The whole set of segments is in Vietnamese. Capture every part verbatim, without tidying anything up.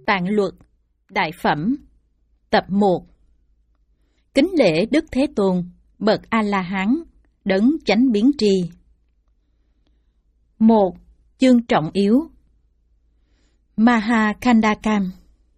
Tạng Luật, Đại Phẩm, Tập một. Kính lễ Đức Thế Tôn, bậc A-la-hán, đấng chánh biến tri. một. Chương trọng yếu. Mahakhandakam.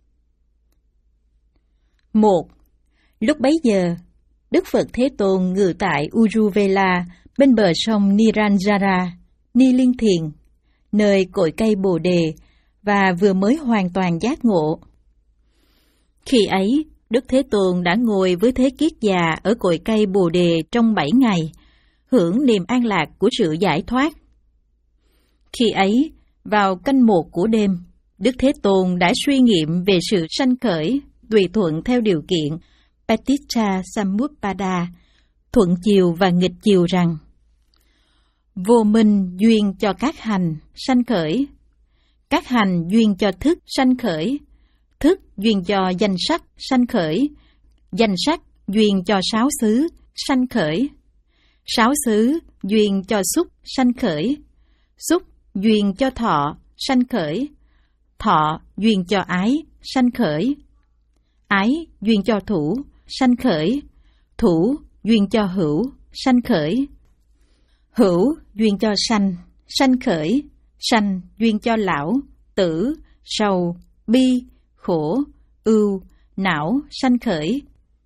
một. Lúc bấy giờ, Đức Phật Thế Tôn ngự tại Uruvela bên bờ sông Niranjara, Ni Liên Thiền, nơi cội cây Bồ Đề, và vừa mới hoàn toàn giác ngộ. Khi ấy, Đức Thế Tôn đã ngồi với Thế Kiết già ở cội cây Bồ Đề trong bảy ngày, hưởng niềm an lạc của sự giải thoát. Khi ấy, vào canh một của đêm, Đức Thế Tôn đã suy nghiệm về sự sanh khởi tùy thuận theo điều kiện Paticca Samuppada, thuận chiều và nghịch chiều rằng: vô minh duyên cho các hành sanh khởi, các hành duyên cho thức sanh khởi, thức duyên cho danh sắc sanh khởi, danh sắc duyên cho sáu xứ sanh khởi, sáu xứ duyên cho xúc sanh khởi, xúc duyên cho thọ sanh khởi, thọ duyên cho ái sanh khởi, ái duyên cho thủ sanh khởi, thủ duyên cho hữu sanh khởi, hữu duyên cho sanh sanh khởi, sanh duyên cho lão, tử, sầu, bi, khổ, ưu, não sanh khởi.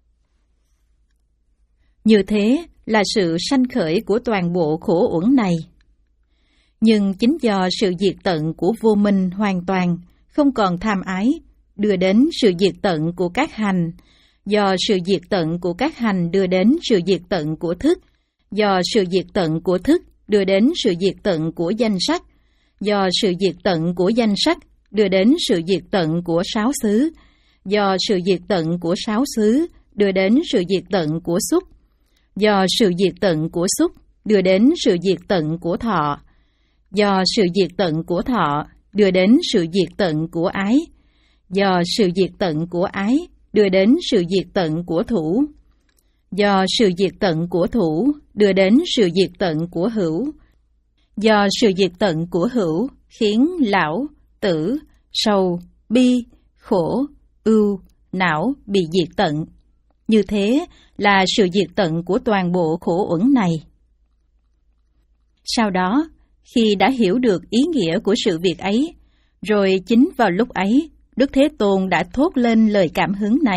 Như thế là sự sanh khởi của toàn bộ khổ uẩn này. Nhưng chính do sự diệt tận của vô minh hoàn toàn, không còn tham ái, đưa đến sự diệt tận của các hành, do sự diệt tận của các hành đưa đến sự diệt tận của thức, do sự diệt tận của thức đưa đến sự diệt tận của danh sắc, do sự diệt tận của danh sắc đưa đến sự diệt tận của sáu xứ, do sự diệt tận của sáu xứ đưa đến sự diệt tận của xúc, do sự diệt tận của xúc đưa đến sự diệt tận của thọ, do sự diệt tận của thọ đưa đến sự diệt tận của ái, do sự diệt tận của ái đưa đến sự diệt tận của thủ, do sự diệt tận của thủ đưa đến sự diệt tận của hữu, do sự diệt tận của hữu khiến lão, tử, sầu, bi, khổ, ưu, não bị diệt tận. Như thế là sự diệt tận của toàn bộ khổ uẩn này. Sau đó, khi đã hiểu được ý nghĩa của sự việc ấy, rồi chính vào lúc ấy, Đức Thế Tôn đã thốt lên lời cảm hứng này: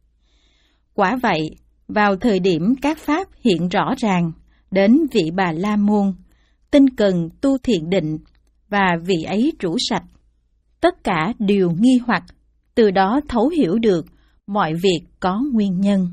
quả vậy, vào thời điểm các pháp hiện rõ ràng, đến vị Bà La Môn, tinh cần tu thiền định, và vị ấy trũ sạch, tất cả đều nghi hoặc, từ đó thấu hiểu được mọi việc có nguyên nhân.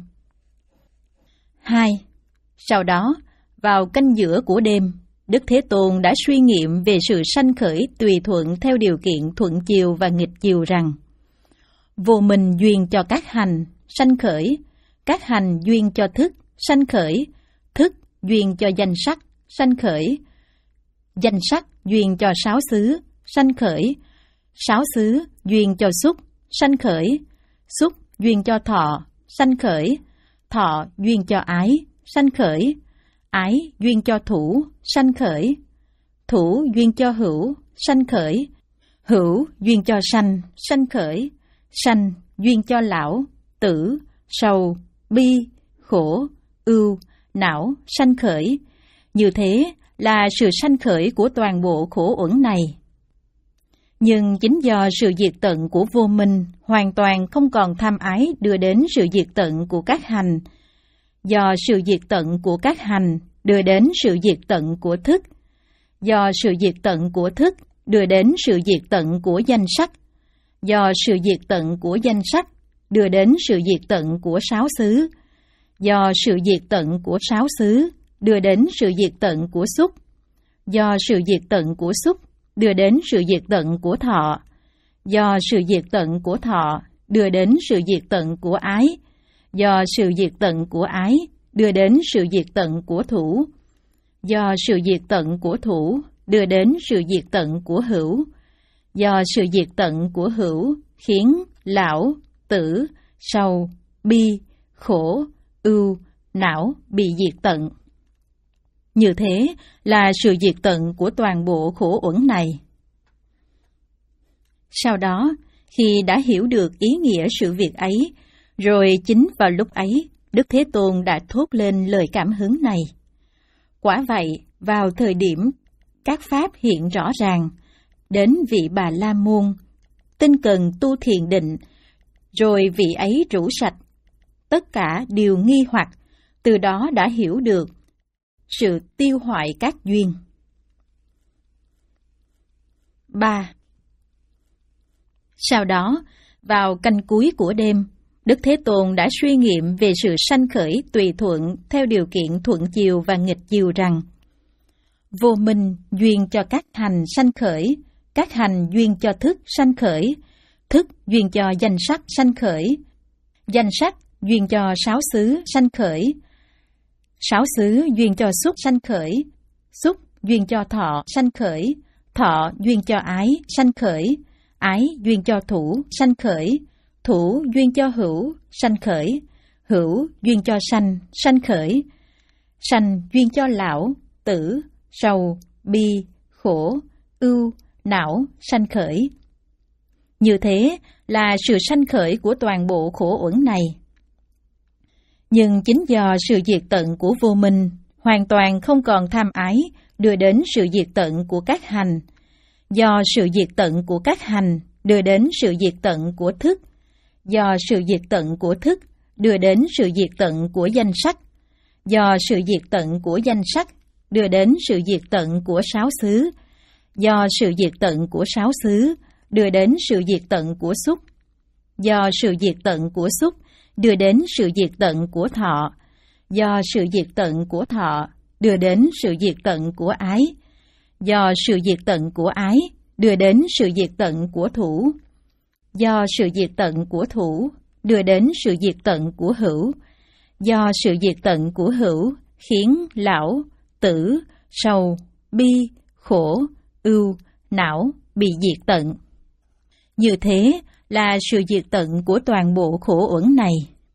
hai. Sau đó, vào canh giữa của đêm, Đức Thế Tôn đã suy nghiệm về sự sanh khởi tùy thuận theo điều kiện thuận chiều và nghịch chiều rằng: vô minh duyên cho các hành sanh khởi, các hành duyên cho thức sanh khởi, thức duyên cho danh sắc sanh khởi, danh sắc duyên cho sáu xứ sanh khởi, sáu xứ duyên cho xúc sanh khởi, xúc duyên cho thọ sanh khởi, thọ duyên cho ái sanh khởi, ái duyên cho thủ sanh khởi, thủ duyên cho hữu sanh khởi, hữu duyên cho sanh sanh khởi, sanh duyên cho lão, tử, sầu, bi, khổ, ưu, não sanh khởi. Như thế là sự sanh khởi của toàn bộ khổ uẩn này. Nhưng chính do sự diệt tận của vô minh hoàn toàn không còn tham ái đưa đến sự diệt tận của các hành, do sự diệt tận của các hành đưa đến sự diệt tận của thức, do sự diệt tận của thức đưa đến sự diệt tận của danh sắc, do sự diệt tận của danh sắc đưa đến sự diệt tận của sáu xứ, do sự diệt tận của sáu xứ đưa đến sự diệt tận của xúc, do sự diệt tận của xúc đưa đến sự diệt tận của thọ, do sự diệt tận của thọ đưa đến sự diệt tận của ái, do sự diệt tận của ái đưa đến sự diệt tận của thủ, do sự diệt tận của thủ đưa đến sự diệt tận của hữu, do sự diệt tận của hữu khiến lão, tử, sầu, bi, khổ, ưu, não bị diệt tận. Như thế là sự diệt tận của toàn bộ khổ uẩn này. Sau đó, Khi đã hiểu được ý nghĩa sự việc ấy, rồi chính vào lúc ấy, Đức Thế Tôn đã thốt lên lời cảm hứng này. Quả vậy, vào thời điểm các pháp hiện rõ ràng, đến vị Bà La Môn, tinh cần tu thiền định, rồi vị ấy rũ sạch, tất cả đều nghi hoặc, từ đó đã hiểu được sự tiêu hoại các duyên. ba. Sau đó, vào canh cuối của đêm, Đức Thế Tôn đã suy nghiệm về sự sanh khởi tùy thuận theo điều kiện thuận chiều và nghịch chiều rằng: vô minh duyên cho các hành sanh khởi, các hành duyên cho thức sanh khởi, thức duyên cho danh sắc sanh khởi, danh sắc duyên cho sáu xứ sanh khởi, sáu xứ duyên cho xúc sanh khởi, xúc duyên cho thọ sanh khởi, thọ duyên cho ái sanh khởi, ái duyên cho thủ sanh khởi, thủ duyên cho hữu sanh khởi, hữu duyên cho sanh sanh khởi, sanh duyên cho lão, tử, sầu, bi, khổ, ưu, não sanh khởi. Như thế là sự sanh khởi của toàn bộ khổ uẩn này. Nhưng chính do sự diệt tận của vô minh, hoàn toàn không còn tham ái, đưa đến sự diệt tận của các hành. Do sự diệt tận của các hành, đưa đến sự diệt tận của thức. Do sự diệt tận của thức, đưa đến sự diệt tận của danh sắc. Do sự diệt tận của danh sắc, đưa đến sự diệt tận của sáu xứ. Do sự diệt tận của sáu xứ, đưa đến sự diệt tận của xúc. Do sự diệt tận của xúc, đưa đến sự diệt tận của thọ. Do sự diệt tận của thọ, đưa đến sự diệt tận của ái. Do sự diệt tận của ái, đưa đến sự diệt tận của thủ. Do sự diệt tận của thủ, đưa đến sự diệt tận của hữu. Do sự diệt tận của hữu, khiến lão, tử, sầu, bi, khổ, ưu, não bị diệt tận. Như thế là sự diệt tận của toàn bộ khổ uẩn này.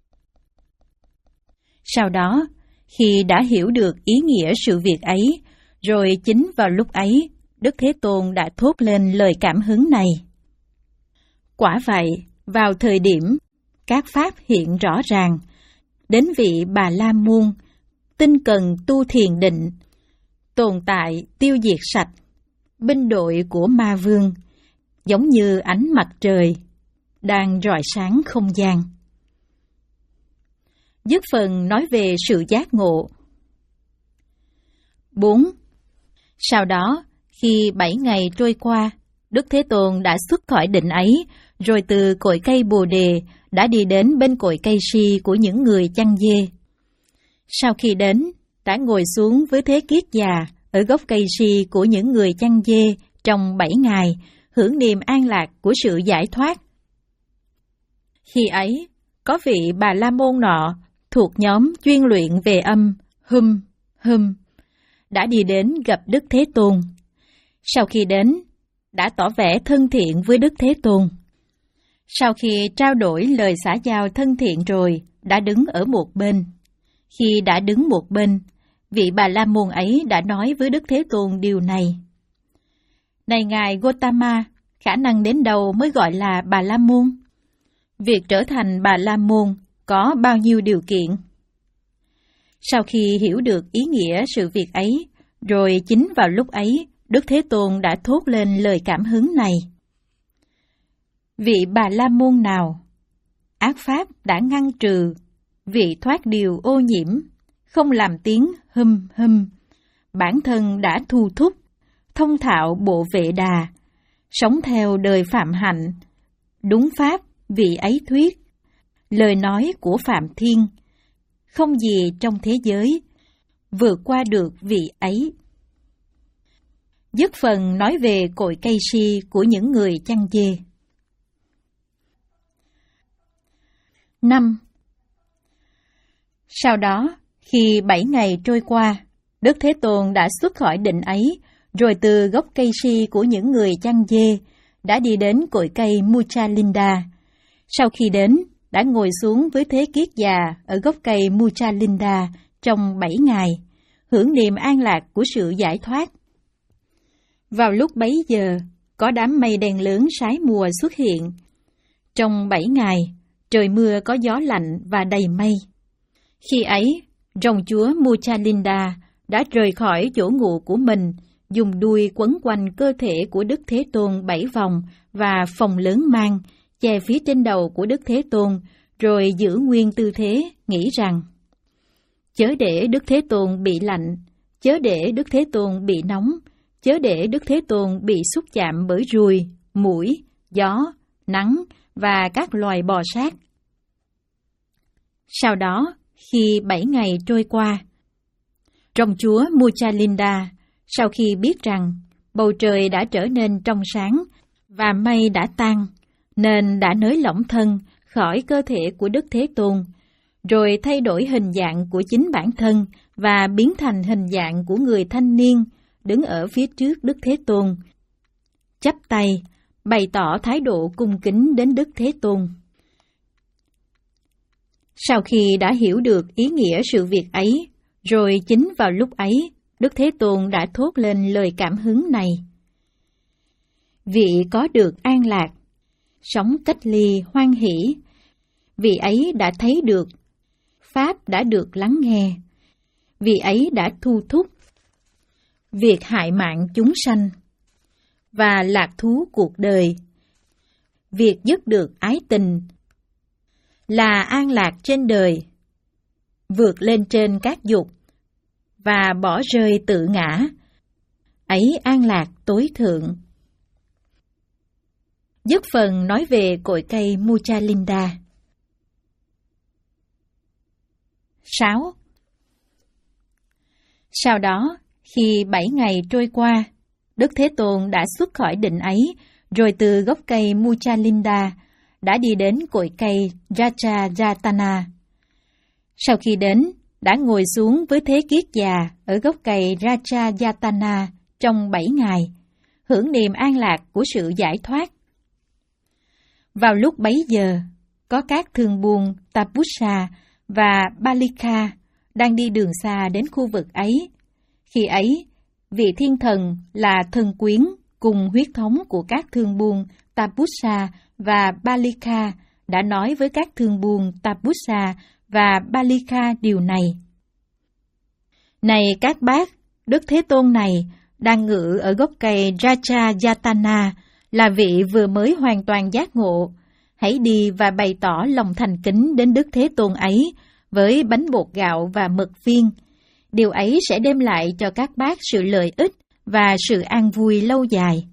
Sau đó, khi đã hiểu được ý nghĩa sự việc ấy, rồi chính vào lúc ấy, Đức Thế Tôn đã thốt lên lời cảm hứng này. Quả vậy, vào thời điểm các pháp hiện rõ ràng, đến vị Bà La Môn, tinh cần tu thiền định, tồn tại tiêu diệt sạch, binh đội của ma vương, giống như ánh mặt trời, đang rọi sáng không gian. Dứt phần nói về sự giác ngộ. bốn. Sau đó, khi bảy ngày trôi qua, Đức Thế Tôn đã xuất khỏi định ấy, rồi từ cội cây Bồ Đề đã đi đến bên cội cây si của những người chăn dê. Sau khi đến, đã ngồi xuống với Thế Kiết già ở gốc cây si của những người chăn dê trong bảy ngày, hưởng niềm an lạc của sự giải thoát. Khi ấy, có vị Bà La Môn nọ thuộc nhóm chuyên luyện về âm hum hum đã đi đến gặp Đức Thế Tôn. Sau khi đến, đã tỏ vẻ thân thiện với Đức Thế Tôn. Sau khi trao đổi lời xã giao thân thiện rồi, đã đứng ở một bên. Khi đã đứng một bên, vị Bà La Môn ấy đã nói với Đức Thế Tôn điều này: Này Ngài Gotama, khả năng đến đâu mới gọi là Bà La Môn? Việc trở thành Bà La Môn có bao nhiêu điều kiện? Sau khi hiểu được ý nghĩa sự việc ấy, rồi chính vào lúc ấy, Đức Thế Tôn đã thốt lên lời cảm hứng này. Vị Bà La Môn nào? Ác pháp đã ngăn trừ, vị thoát điều ô nhiễm, không làm tiếng hum hum, bản thân đã thu thúc, thông thạo bộ Vệ Đà, sống theo đời phạm hạnh, đúng pháp vị ấy thuyết, lời nói của Phạm Thiên, không gì trong thế giới vượt qua được vị ấy. Dứt phần nói về cội cây si của những người chăn dê. năm. Sau đó, khi bảy ngày trôi qua, Đức Thế Tôn đã xuất khỏi định ấy, rồi từ gốc cây si của những người chăn dê đã đi đến cội cây Muchalinda. Sau khi đến, đã ngồi xuống với Thế Kiết già ở gốc cây Muchalinda trong bảy ngày, hưởng niềm an lạc của sự giải thoát. Vào lúc bấy giờ, có đám mây đen lớn sái mùa xuất hiện. Trong bảy ngày, trời mưa có gió lạnh và đầy mây. Khi ấy, rồng chúa Muchalinda đã rời khỏi chỗ ngủ của mình, dùng đuôi quấn quanh cơ thể của Đức Thế Tôn bảy vòng và phồng lớn mang, che phía trên đầu của Đức Thế Tôn, rồi giữ nguyên tư thế, nghĩ rằng: chớ để Đức Thế Tôn bị lạnh, chớ để Đức Thế Tôn bị nóng, chớ để Đức Thế Tôn bị xúc chạm bởi ruồi, muỗi, gió, nắng và các loài bò sát. Sau đó, khi bảy ngày trôi qua, rồng chúa Muchalinda, sau khi biết rằng bầu trời đã trở nên trong sáng và mây đã tan, nên đã nới lỏng thân khỏi cơ thể của Đức Thế Tôn, rồi thay đổi hình dạng của chính bản thân và biến thành hình dạng của người thanh niên đứng ở phía trước Đức Thế Tôn, chắp tay, bày tỏ thái độ cung kính đến Đức Thế Tôn. Sau khi đã hiểu được ý nghĩa sự việc ấy, rồi chính vào lúc ấy, Đức Thế Tôn đã thốt lên lời cảm hứng này: vị có được an lạc, sống cách ly hoan hỷ, vị ấy đã thấy được, Pháp đã được lắng nghe, vị ấy đã thu thúc việc hại mạng chúng sanh và lạc thú cuộc đời, việc dứt được ái tình, là an lạc trên đời, vượt lên trên các dục và bỏ rơi tự ngã, ấy an lạc tối thượng. Dứt phần nói về cội cây Muchalinda. sáu. Sau đó, khi bảy ngày trôi qua, Đức Thế Tôn đã xuất khỏi định ấy, rồi từ gốc cây Muchalinda đã đi đến cội cây Rajayatana. Sau khi đến, đã ngồi xuống với thế kiết già ở gốc cây Rajayatana trong bảy ngày, hưởng niềm an lạc của sự giải thoát. Vào lúc bấy giờ, có các thương buôn Tapusa và Balika đang đi đường xa đến khu vực ấy. Khi ấy, vị thiên thần là thần quyến cùng huyết thống của các thương buôn Tapusa và Balika đã nói với các thương buôn Tapusa và Balika điều này: này các bác, Đức Thế Tôn này đang ngự ở gốc cây Rajayatana, là vị vừa mới hoàn toàn giác ngộ. Hãy đi và bày tỏ lòng thành kính đến Đức Thế Tôn ấy với bánh bột gạo và mật viên. Điều ấy sẽ đem lại cho các bác sự lợi ích và sự an vui lâu dài.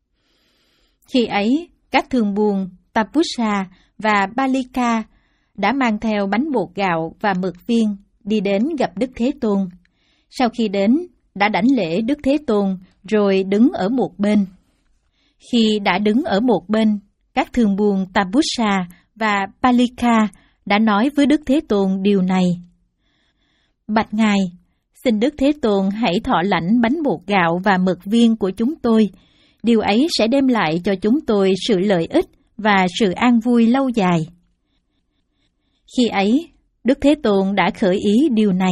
Khi ấy, các thương buôn Tapusa và Balika đã mang theo bánh bột gạo và mật viên đi đến gặp Đức Thế Tôn. Sau khi đến, đã đảnh lễ Đức Thế Tôn rồi đứng ở một bên. Khi đã đứng ở một bên, các thương buôn Tapusa và Balika đã nói với Đức Thế Tôn điều này: bạch Ngài, xin Đức Thế Tôn hãy thọ lãnh bánh bột gạo và mật viên của chúng tôi. Điều ấy sẽ đem lại cho chúng tôi sự lợi ích và sự an vui lâu dài. Khi ấy, Đức Thế Tôn đã khởi ý điều này: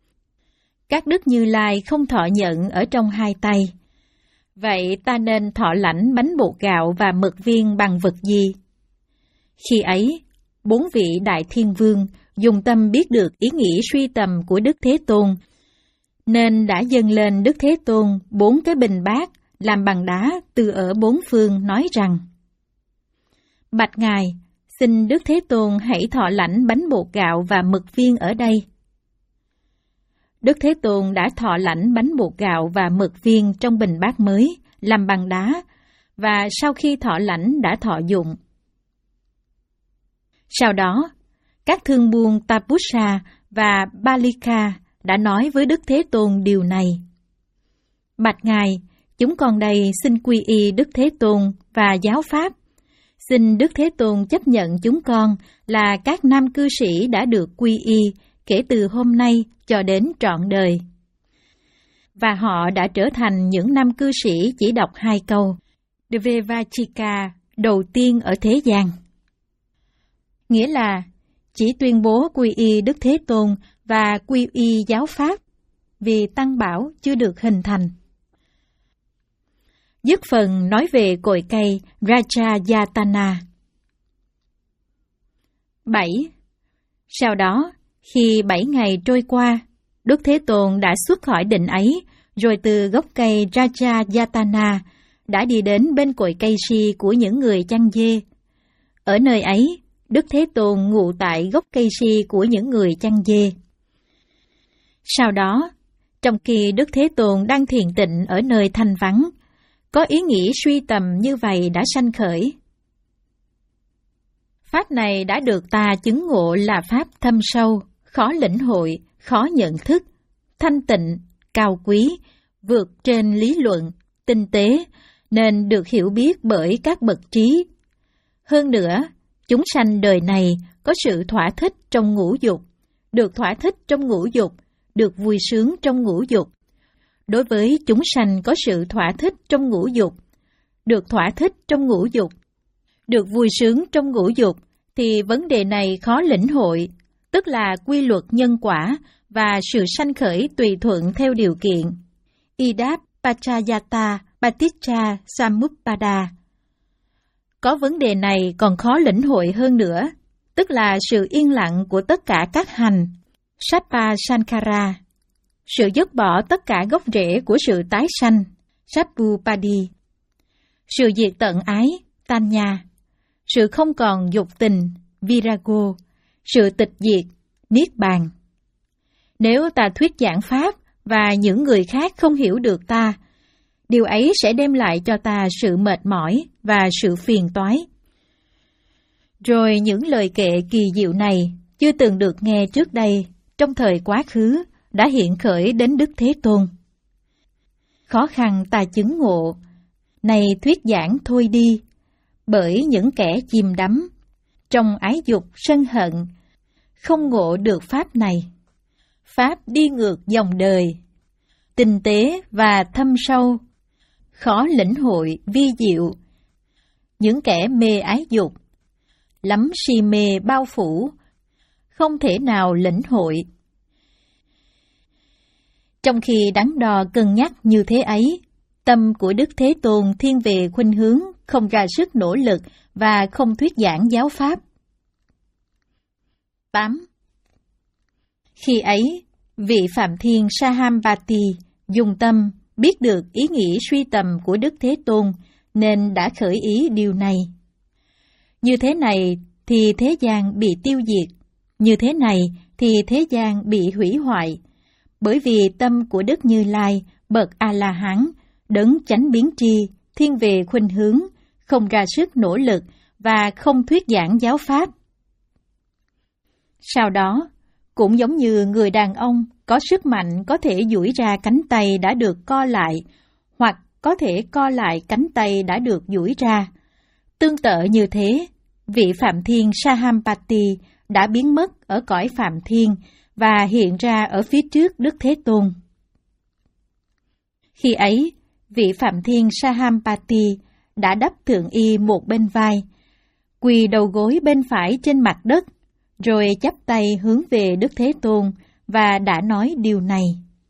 các Đức Như Lai không thọ nhận ở trong hai tay. Vậy ta nên thọ lãnh bánh bột gạo và mật viên bằng vật gì? Khi ấy, bốn vị Đại Thiên Vương dùng tâm biết được ý nghĩ suy tầm của Đức Thế Tôn, nên đã dâng lên Đức Thế Tôn bốn cái bình bát làm bằng đá từ ở bốn phương, nói rằng: bạch Ngài, xin Đức Thế Tôn hãy thọ lãnh bánh bột gạo và mật viên ở đây. Đức Thế Tôn đã thọ lãnh bánh bột gạo và mật viên trong bình bát mới, làm bằng đá, và sau khi thọ lãnh đã thọ dụng. Sau đó, các thương buôn Tapusa và Balika đã nói với Đức Thế Tôn điều này: bạch Ngài, chúng con đây xin quy y Đức Thế Tôn và giáo pháp. Xin Đức Thế Tôn chấp nhận chúng con là các nam cư sĩ đã được quy y kể từ hôm nay cho đến trọn đời. Và họ đã trở thành những nam cư sĩ chỉ đọc hai câu Dvevachika đầu tiên ở thế gian. Nghĩa là chỉ tuyên bố quy y Đức Thế Tôn và quy y giáo pháp, vì Tăng Bảo chưa được hình thành. Dứt phần nói về cội cây Rajayatana. bảy. Sau đó, khi bảy ngày trôi qua, Đức Thế Tôn đã xuất khỏi định ấy, rồi từ gốc cây Rajayatana đã đi đến bên cội cây si của những người chăn dê. Ở nơi ấy, Đức Thế Tôn ngụ tại gốc cây si của những người chăn dê. Sau đó, trong khi Đức Thế Tôn đang thiền tịnh ở nơi thanh vắng, có ý nghĩ suy tầm như vậy đã sanh khởi. Pháp này đã được ta chứng ngộ là pháp thâm sâu, khó lĩnh hội, khó nhận thức, thanh tịnh, cao quý, vượt trên lý luận, tinh tế, nên được hiểu biết bởi các bậc trí. Hơn nữa, chúng sanh đời này có sự thỏa thích trong ngũ dục, được thỏa thích trong ngũ dục, được vui sướng trong ngũ dục. Đối với chúng sanh có sự thỏa thích trong ngũ dục, được thỏa thích trong ngũ dục, được vui sướng trong ngũ dục, thì vấn đề này khó lĩnh hội, tức là quy luật nhân quả và sự sanh khởi tùy thuận theo điều kiện. Idap Pachayata Paticca Samuppada. Có vấn đề này còn khó lĩnh hội hơn nữa, tức là sự yên lặng của tất cả các hành, Sappa Sankara, sự dứt bỏ tất cả gốc rễ của sự tái sanh, Sappupadi, sự diệt tận ái, Tanya, sự không còn dục tình, Virago, sự tịch diệt, Niết Bàn. Nếu ta thuyết giảng Pháp và những người khác không hiểu được ta, điều ấy sẽ đem lại cho ta sự mệt mỏi và sự phiền toái. Rồi những lời kệ kỳ diệu này chưa từng được nghe trước đây, trong thời quá khứ, đã hiện khởi đến Đức Thế Tôn. Khó khăn ta chứng ngộ, này thuyết giảng thôi đi, bởi những kẻ chìm đắm trong ái dục sân hận, không ngộ được Pháp này. Pháp đi ngược dòng đời, tinh tế và thâm sâu, khó lĩnh hội vi diệu. Những kẻ mê ái dục, lắm si mê bao phủ, không thể nào lĩnh hội. Trong khi đắn đo cân nhắc như thế ấy, tâm của Đức Thế Tôn thiên về khuynh hướng không ra sức nỗ lực và không thuyết giảng giáo Pháp. tám. Khi ấy, vị Phạm Thiên Sahampati dùng tâm biết được ý nghĩ suy tầm của Đức Thế Tôn nên đã khởi ý điều này. Như thế này thì thế gian bị tiêu diệt, như thế này thì thế gian bị hủy hoại, bởi vì tâm của Đức Như Lai, bậc A-la-hán, đấng chánh biến tri, thiên về khuynh hướng, không ra sức nỗ lực và không thuyết giảng giáo Pháp. Sau đó, cũng giống như người đàn ông có sức mạnh có thể duỗi ra cánh tay đã được co lại, hoặc có thể co lại cánh tay đã được duỗi ra. Tương tự như thế, vị Phạm Thiên Sahampati đã biến mất ở cõi Phạm Thiên và hiện ra ở phía trước Đức Thế Tôn. Khi ấy, vị Phạm Thiên Sahampati đã đắp thượng y một bên vai, quỳ đầu gối bên phải trên mặt đất, rồi chắp tay hướng về Đức Thế Tôn và đã nói điều này.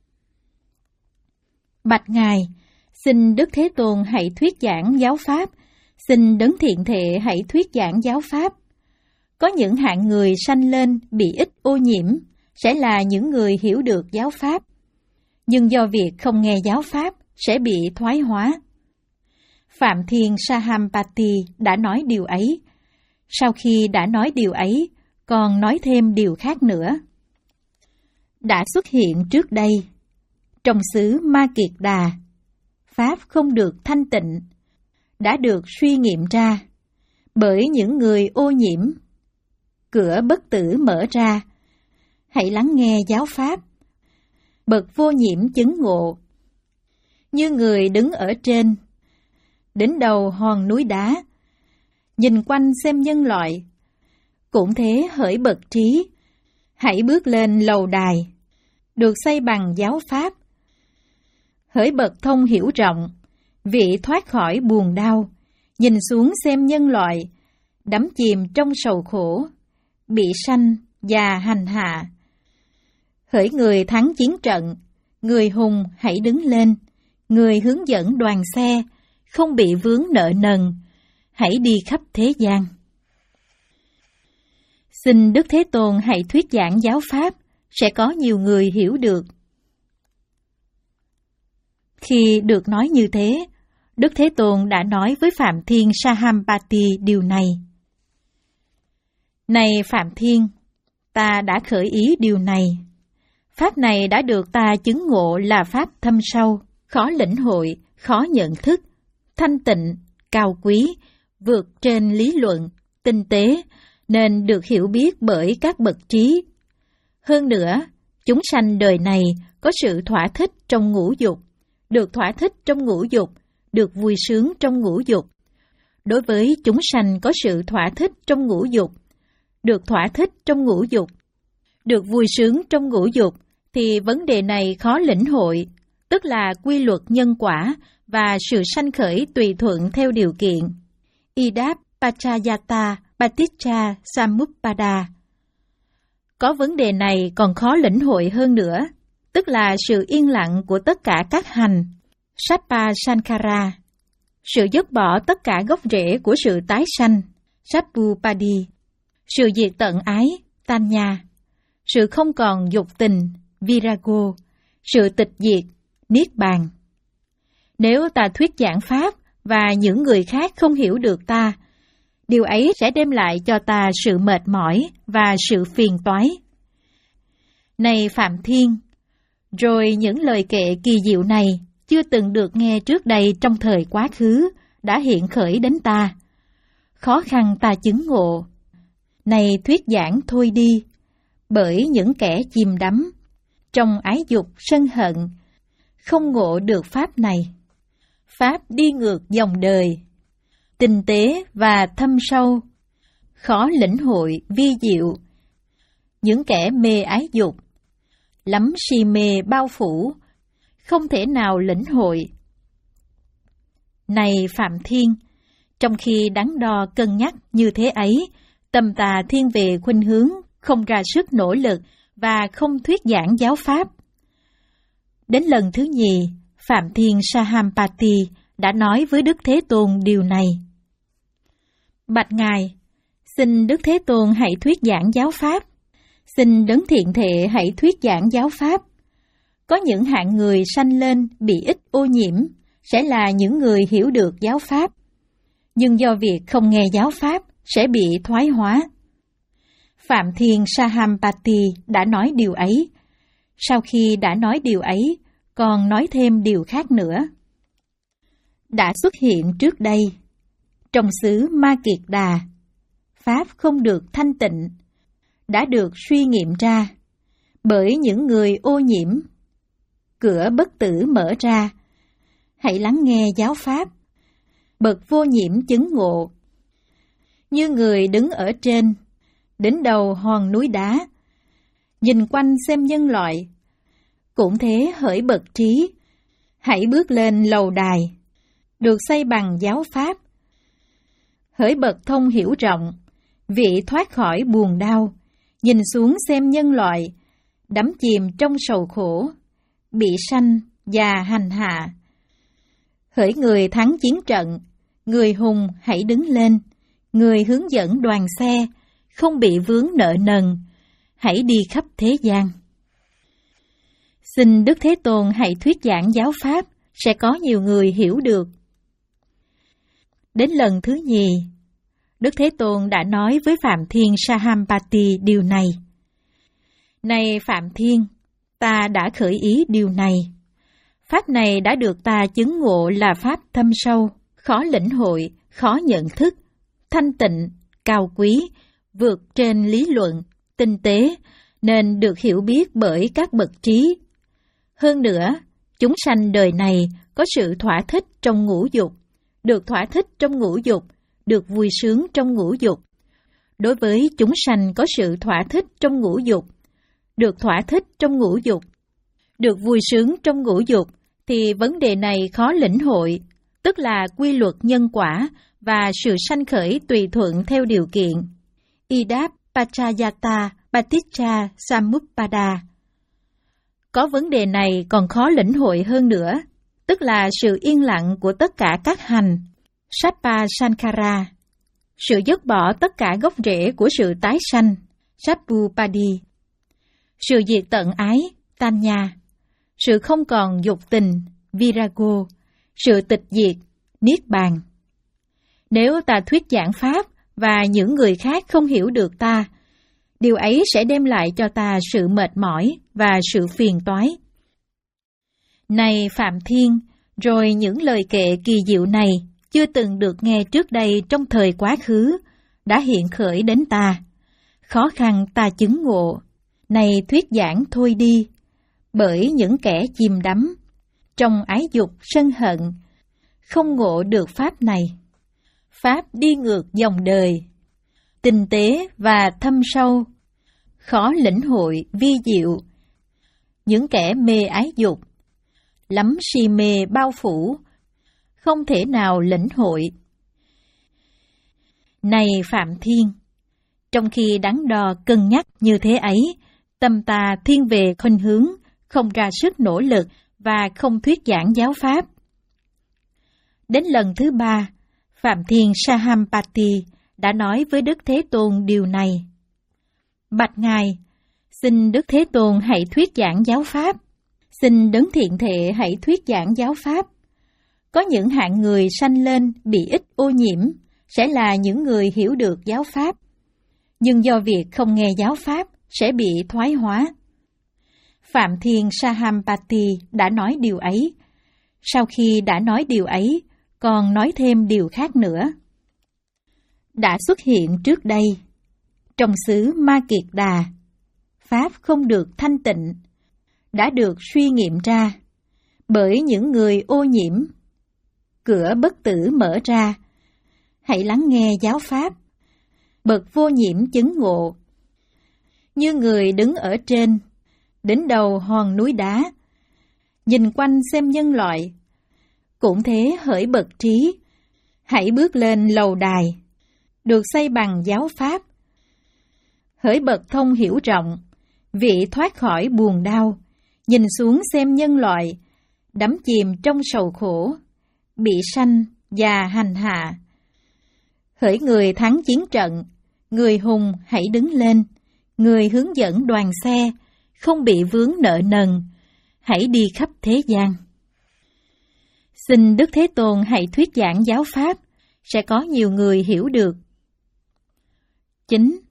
Bạch Ngài, xin Đức Thế Tôn hãy thuyết giảng giáo Pháp, xin Đấng Thiện Thệ hãy thuyết giảng giáo Pháp. Có những hạng người sanh lên bị ít ô nhiễm, sẽ là những người hiểu được giáo Pháp, nhưng do việc không nghe giáo Pháp sẽ bị thoái hóa. Phạm Thiên Sahampati đã nói điều ấy. Sau khi đã nói điều ấy, còn nói thêm điều khác nữa. Đã xuất hiện trước đây, trong xứ Ma Kiệt Đà, Pháp không được thanh tịnh, đã được suy nghiệm ra, bởi những người ô nhiễm. Cửa bất tử mở ra, hãy lắng nghe giáo Pháp. Bậc vô nhiễm chứng ngộ, như người đứng ở trên, đỉnh đầu hòn núi đá, nhìn quanh xem nhân loại. Cũng thế hỡi bậc trí, hãy bước lên lầu đài, được xây bằng giáo Pháp. Hỡi bậc thông hiểu rộng, vị thoát khỏi buồn đau, nhìn xuống xem nhân loại, đắm chìm trong sầu khổ, bị sanh và hành hạ. Hỡi người thắng chiến trận, người hùng hãy đứng lên, người hướng dẫn đoàn xe, không bị vướng nợ nần, hãy đi khắp thế gian. Xin Đức Thế Tôn hãy thuyết giảng giáo pháp, sẽ có nhiều người hiểu được. Khi được nói như thế, Đức Thế Tôn đã nói với Phạm Thiên Sahampati điều này. Này Phạm Thiên, ta đã khởi ý điều này. Pháp này đã được ta chứng ngộ là pháp thâm sâu, khó lĩnh hội, khó nhận thức, thanh tịnh, cao quý, vượt trên lý luận, tinh tế, nên được hiểu biết bởi các bậc trí. Hơn nữa, chúng sanh đời này có sự thỏa thích trong ngũ dục, được thỏa thích trong ngũ dục, được vui sướng trong ngũ dục. Đối với chúng sanh có sự thỏa thích trong ngũ dục, được thỏa thích trong ngũ dục, được vui sướng trong ngũ dục, thì vấn đề này khó lĩnh hội, tức là quy luật nhân quả và sự sanh khởi tùy thuận theo điều kiện. Idap Pachayata Paticca Samuppada. Có vấn đề này còn khó lĩnh hội hơn nữa, tức là sự yên lặng của tất cả các hành, Sappa Sankara, sự dứt bỏ tất cả gốc rễ của sự tái sanh, Sappupadi, sự diệt tận ái, Tanya, sự không còn dục tình, Virago, sự tịch diệt, Niết Bàn. Nếu ta thuyết giảng pháp và những người khác không hiểu được ta, điều ấy sẽ đem lại cho ta sự mệt mỏi và sự phiền toái. Này Phạm Thiên, rồi những lời kệ kỳ diệu này chưa từng được nghe trước đây trong thời quá khứ đã hiện khởi đến ta. Khó khăn ta chứng ngộ. Này thuyết giảng thôi đi, bởi những kẻ chìm đắm trong ái dục sân hận, không ngộ được pháp này. Pháp đi ngược dòng đời, tinh tế và thâm sâu, khó lĩnh hội vi diệu. Những kẻ mê ái dục, lắm si mê bao phủ, không thể nào lĩnh hội. Này Phạm Thiên, trong khi đắn đo cân nhắc như thế ấy, tâm ta thiên về khuynh hướng, không ra sức nỗ lực và không thuyết giảng giáo pháp. Đến lần thứ nhì, Phạm Thiên Sahampati đã nói với Đức Thế Tôn điều này. Bạch Ngài, xin Đức Thế Tôn hãy thuyết giảng giáo pháp. Xin Đấng Thiện Thệ hãy thuyết giảng giáo pháp. Có những hạng người sanh lên bị ít ô nhiễm, sẽ là những người hiểu được giáo pháp. Nhưng do việc không nghe giáo pháp, sẽ bị thoái hóa. Phạm Thiên Sahampati đã nói điều ấy. Sau khi đã nói điều ấy, còn nói thêm điều khác nữa. Đã xuất hiện trước đây, trong xứ Ma Kiệt Đà, pháp không được thanh tịnh, đã được suy nghiệm ra bởi những người ô nhiễm. Cửa bất tử mở ra, hãy lắng nghe giáo pháp. Bậc vô nhiễm chứng ngộ, như người đứng ở trên đỉnh đầu hòn núi đá, nhìn quanh xem nhân loại. Cũng thế hỡi bậc trí, hãy bước lên lầu đài, được xây bằng giáo pháp. Hỡi bậc thông hiểu rộng, vị thoát khỏi buồn đau, nhìn xuống xem nhân loại, đắm chìm trong sầu khổ, bị sanh và hành hạ. Hỡi người thắng chiến trận, người hùng hãy đứng lên, người hướng dẫn đoàn xe, không bị vướng nợ nần, hãy đi khắp thế gian. Xin Đức Thế Tôn hãy thuyết giảng giáo pháp, sẽ có nhiều người hiểu được. Đến lần thứ nhì, Đức Thế Tôn đã nói với Phạm Thiên Sahampati điều này. Này Phạm Thiên, ta đã khởi ý điều này. Pháp này đã được ta chứng ngộ là pháp thâm sâu, khó lĩnh hội, khó nhận thức, thanh tịnh, cao quý, vượt trên lý luận, tinh tế, nên được hiểu biết bởi các bậc trí. Hơn nữa, chúng sanh đời này có sự thỏa thích trong ngũ dục, được thỏa thích trong ngũ dục, được vui sướng trong ngũ dục. Đối với chúng sanh có sự thỏa thích trong ngũ dục, được thỏa thích trong ngũ dục, được vui sướng trong ngũ dục, thì vấn đề này khó lĩnh hội, tức là quy luật nhân quả và sự sanh khởi tùy thuận theo điều kiện. Idap Pachayata Paticca Samuppada. Có vấn đề này còn khó lĩnh hội hơn nữa, tức là sự yên lặng của tất cả các hành, Sappa Sankara, sự dứt bỏ tất cả gốc rễ của sự tái sanh, Sappupadi. Sự diệt tận ái, Tanya. Sự không còn dục tình, Virago. Sự tịch diệt, Niết bàn. Nếu ta thuyết giảng Pháp và những người khác không hiểu được ta, điều ấy sẽ đem lại cho ta sự mệt mỏi và sự phiền toái. Này Phạm Thiên, rồi những lời kệ kỳ diệu này chưa từng được nghe trước đây trong thời quá khứ, đã hiện khởi đến ta. Khó khăn ta chứng ngộ, này thuyết giảng thôi đi, bởi những kẻ chìm đắm trong ái dục sân hận, không ngộ được Pháp này. Pháp đi ngược dòng đời, tinh tế và thâm sâu, khó lĩnh hội vi diệu. Những kẻ mê ái dục, lắm si mê bao phủ, không thể nào lĩnh hội. Này Phạm Thiên, trong khi đắn đo cân nhắc như thế ấy, tâm ta thiên về khuynh hướng, không ra sức nỗ lực và không thuyết giảng giáo Pháp. Đến lần thứ ba, Phạm Thiên Sahampati đã nói với Đức Thế Tôn điều này. Bạch Ngài, xin Đức Thế Tôn hãy thuyết giảng giáo Pháp. Xin Đấng Thiện Thệ hãy thuyết giảng giáo Pháp. Có những hạng người sanh lên bị ít ô nhiễm, sẽ là những người hiểu được giáo Pháp. Nhưng do việc không nghe giáo Pháp, sẽ bị thoái hóa. Phạm Thiên Sahampati đã nói điều ấy. Sau khi đã nói điều ấy, còn nói thêm điều khác nữa. Đã xuất hiện trước đây, trong xứ Ma Kiệt Đà, Pháp không được thanh tịnh, đã được suy nghiệm ra, bởi những người ô nhiễm. Cửa bất tử mở ra, hãy lắng nghe giáo Pháp. Bậc vô nhiễm chứng ngộ, như người đứng ở trên, đỉnh đầu hòn núi đá, nhìn quanh xem nhân loại. Cũng thế hỡi bậc trí, hãy bước lên lầu đài, được xây bằng giáo Pháp. Hỡi bậc thông hiểu rộng, vị thoát khỏi buồn đau, nhìn xuống xem nhân loại, đắm chìm trong sầu khổ, bị sanh và hành hạ. Hỡi người thắng chiến trận, người hùng hãy đứng lên, người hướng dẫn đoàn xe, không bị vướng nợ nần, hãy đi khắp thế gian. Xin Đức Thế Tôn hãy thuyết giảng giáo Pháp, sẽ có nhiều người hiểu được. Chín.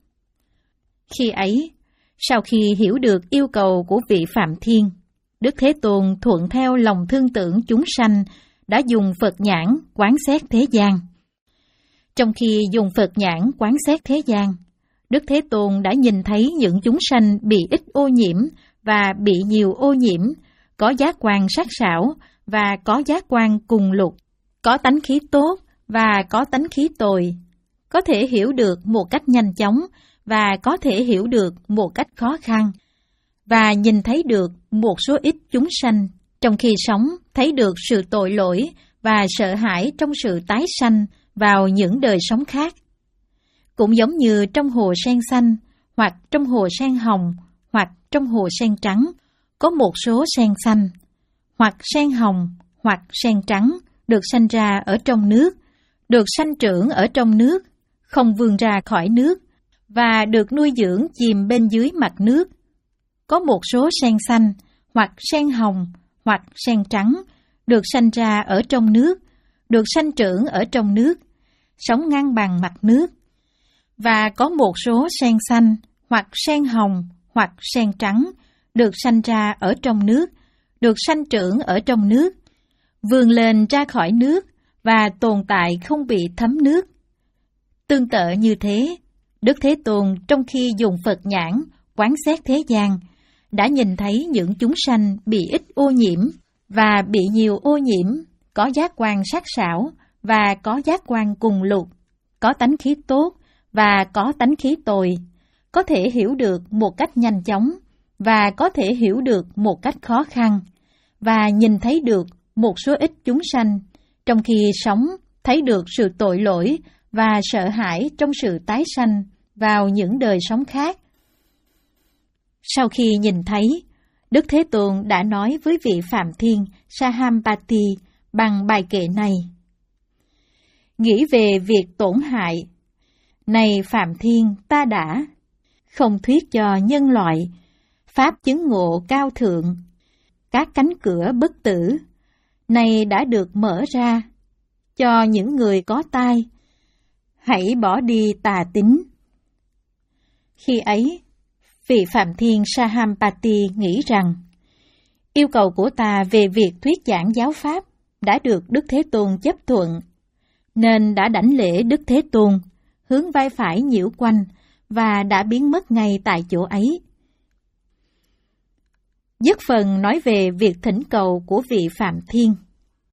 Khi ấy, sau khi hiểu được yêu cầu của vị Phạm Thiên, Đức Thế Tôn thuận theo lòng thương tưởng chúng sanh, đã dùng Phật nhãn quán xét thế gian. Trong khi dùng Phật nhãn quán xét thế gian, Đức Thế Tôn đã nhìn thấy những chúng sanh bị ít ô nhiễm và bị nhiều ô nhiễm, có giác quan sắc sảo và có giác quan cùng lục, có tánh khí tốt và có tánh khí tồi, có thể hiểu được một cách nhanh chóng và có thể hiểu được một cách khó khăn, và nhìn thấy được một số ít chúng sanh trong khi sống thấy được sự tội lỗi và sợ hãi trong sự tái sanh vào những đời sống khác. Cũng giống như trong hồ sen xanh, hoặc trong hồ sen hồng, hoặc trong hồ sen trắng, có một số sen xanh, hoặc sen hồng, hoặc sen trắng được sanh ra ở trong nước, được sanh trưởng ở trong nước, không vươn ra khỏi nước, và được nuôi dưỡng chìm bên dưới mặt nước. Có một số sen xanh, hoặc sen hồng, hoặc sen trắng, được sanh ra ở trong nước, được sanh trưởng ở trong nước, sống ngang bằng mặt nước. Và có một số sen xanh, hoặc sen hồng, hoặc sen trắng, được sanh ra ở trong nước, được sanh trưởng ở trong nước, vươn lên ra khỏi nước và tồn tại không bị thấm nước. Tương tự như thế, Đức Thế Tôn trong khi dùng Phật nhãn quán xét thế gian, đã nhìn thấy những chúng sanh bị ít ô nhiễm và bị nhiều ô nhiễm, có giác quan sắc sảo và có giác quan cùng lục, có tánh khí tốt và có tánh khí tồi, có thể hiểu được một cách nhanh chóng và có thể hiểu được một cách khó khăn, và nhìn thấy được một số ít chúng sanh trong khi sống thấy được sự tội lỗi và sợ hãi trong sự tái sanh vào những đời sống khác. Sau khi nhìn thấy, Đức Thế Tôn đã nói với vị Phạm Thiên Sahampati bằng bài kệ này. Nghĩ về việc tổn hại, này Phạm Thiên ta đã, không thuyết cho nhân loại, pháp chứng ngộ cao thượng, các cánh cửa bất tử, này đã được mở ra cho những người có tai. Hãy bỏ đi tà tính. Khi ấy, vị Phạm Thiên Sahampati nghĩ rằng, yêu cầu của ta về việc thuyết giảng giáo pháp đã được Đức Thế Tôn chấp thuận, nên đã đảnh lễ Đức Thế Tôn, hướng vai phải nhiễu quanh và đã biến mất ngay tại chỗ ấy. Dứt phần nói về việc thỉnh cầu của vị Phạm Thiên.